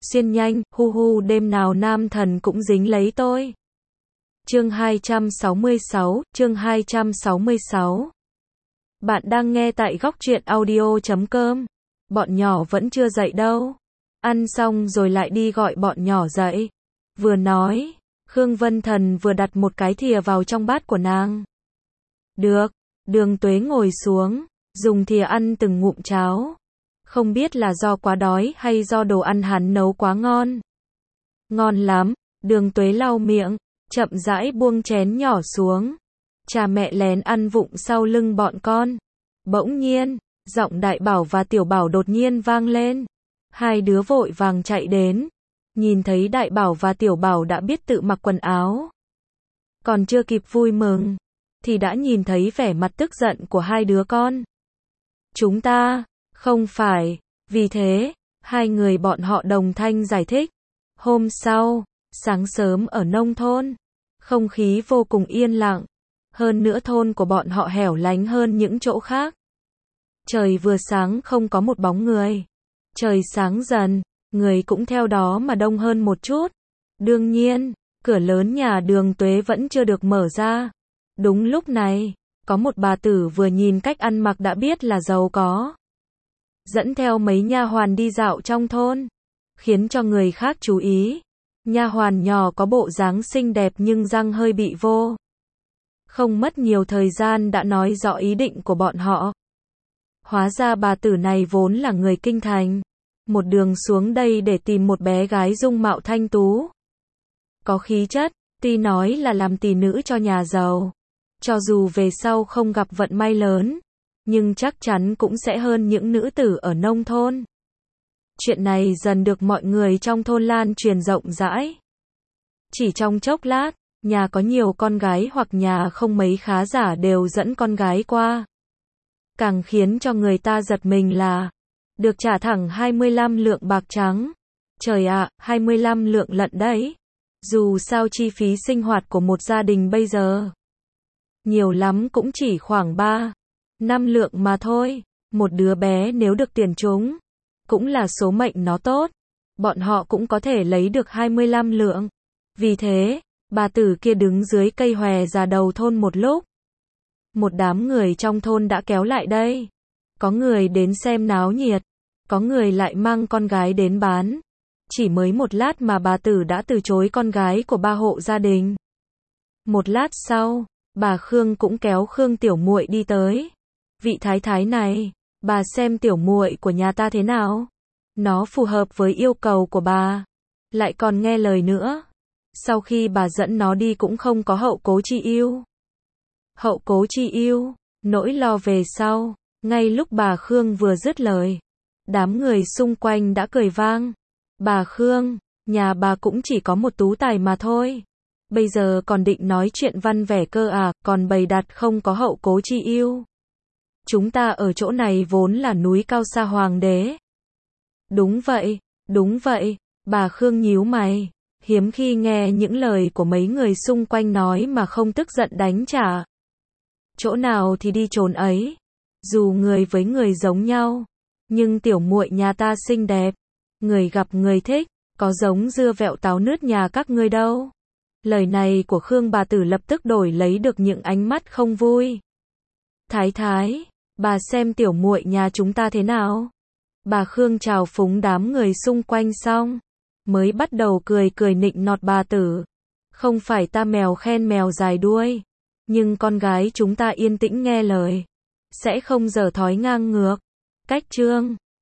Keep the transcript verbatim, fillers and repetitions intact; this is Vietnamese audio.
xuyên nhanh, hu hu đêm nào nam thần cũng dính lấy tôi. Chương hai trăm sáu mươi sáu, chương hai trăm sáu mươi sáu. Bạn đang nghe tại góc truyện audio chấm com. Bọn nhỏ vẫn chưa dậy đâu. Ăn xong rồi lại đi gọi bọn nhỏ dậy. Vừa nói, Khương Vân Thần vừa đặt một cái thìa vào trong bát của nàng. Được, Đường Tuế ngồi xuống, dùng thìa ăn từng ngụm cháo. Không biết là do quá đói hay do đồ ăn hắn nấu quá ngon. Ngon lắm, Đường Tuế lau miệng, chậm rãi buông chén nhỏ xuống. Cha mẹ lén ăn vụng sau lưng bọn con. Bỗng nhiên, giọng Đại Bảo và Tiểu Bảo đột nhiên vang lên. Hai đứa vội vàng chạy đến. Nhìn thấy Đại Bảo và Tiểu Bảo đã biết tự mặc quần áo. Còn chưa kịp vui mừng, thì đã nhìn thấy vẻ mặt tức giận của hai đứa con. Chúng ta, không phải, vì thế, hai người bọn họ đồng thanh giải thích. Hôm sau, sáng sớm ở nông thôn, không khí vô cùng yên lặng. Hơn nữa thôn của bọn họ hẻo lánh hơn những chỗ khác. Trời vừa sáng không có một bóng người. Trời sáng dần, người cũng theo đó mà đông hơn một chút. Đương nhiên, cửa lớn nhà Đường Tuế vẫn chưa được mở ra. Đúng lúc này, có một bà tử vừa nhìn cách ăn mặc đã biết là giàu có. Dẫn theo mấy nha hoàn đi dạo trong thôn, khiến cho người khác chú ý. Nha hoàn nhỏ có bộ dáng xinh đẹp nhưng răng hơi bị vô. Không mất nhiều thời gian đã nói rõ ý định của bọn họ. Hóa ra bà tử này vốn là người kinh thành. Một đường xuống đây để tìm một bé gái dung mạo thanh tú. Có khí chất, tuy nói là làm tỷ nữ cho nhà giàu. Cho dù về sau không gặp vận may lớn, nhưng chắc chắn cũng sẽ hơn những nữ tử ở nông thôn. Chuyện này dần được mọi người trong thôn lan truyền rộng rãi. Chỉ trong chốc lát, nhà có nhiều con gái hoặc nhà không mấy khá giả đều dẫn con gái qua. Càng khiến cho người ta giật mình là được trả thẳng hai mươi lăm lượng bạc trắng. Trời ạ, à, hai mươi lăm lượng lận đấy. Dù sao chi phí sinh hoạt của một gia đình bây giờ nhiều lắm cũng chỉ khoảng ba, năm lượng mà thôi. Một đứa bé nếu được tiền trúng, cũng là số mệnh nó tốt. Bọn họ cũng có thể lấy được hai mươi lăm lượng. Vì thế, bà tử kia đứng dưới cây hòe già đầu thôn một lúc. Một đám người trong thôn đã kéo lại đây. Có người đến xem náo nhiệt, có người lại mang con gái đến bán. Chỉ mới một lát mà bà tử đã từ chối con gái của ba hộ gia đình. Một lát sau, bà Khương cũng kéo Khương tiểu muội đi tới. Vị thái thái này, bà xem tiểu muội của nhà ta thế nào? Nó phù hợp với yêu cầu của bà, lại còn nghe lời nữa. Sau khi bà dẫn nó đi cũng không có hậu cố chi ưu. Hậu cố chi ưu, nỗi lo về sau. Ngay lúc bà Khương vừa dứt lời, đám người xung quanh đã cười vang. Bà Khương, nhà bà cũng chỉ có một tú tài mà thôi. Bây giờ còn định nói chuyện văn vẻ cơ à, còn bày đặt không có hậu cố chi ưu. Chúng ta ở chỗ này vốn là núi cao xa hoàng đế. Đúng vậy, đúng vậy, bà Khương nhíu mày. Hiếm khi nghe những lời của mấy người xung quanh nói mà không tức giận đánh trả. Chỗ nào thì đi chốn ấy. Dù người với người giống nhau, nhưng tiểu muội nhà ta xinh đẹp. Người gặp người thích, có giống dưa vẹo táo nứt nhà các ngươi đâu. Lời này của Khương bà tử lập tức đổi lấy được những ánh mắt không vui. Thái thái, bà xem tiểu muội nhà chúng ta thế nào? Bà Khương chào phúng đám người xung quanh xong, mới bắt đầu cười cười nịnh nọt bà tử. Không phải ta mèo khen mèo dài đuôi, nhưng con gái chúng ta yên tĩnh nghe lời, sẽ không dở thói ngang ngược. Cách chương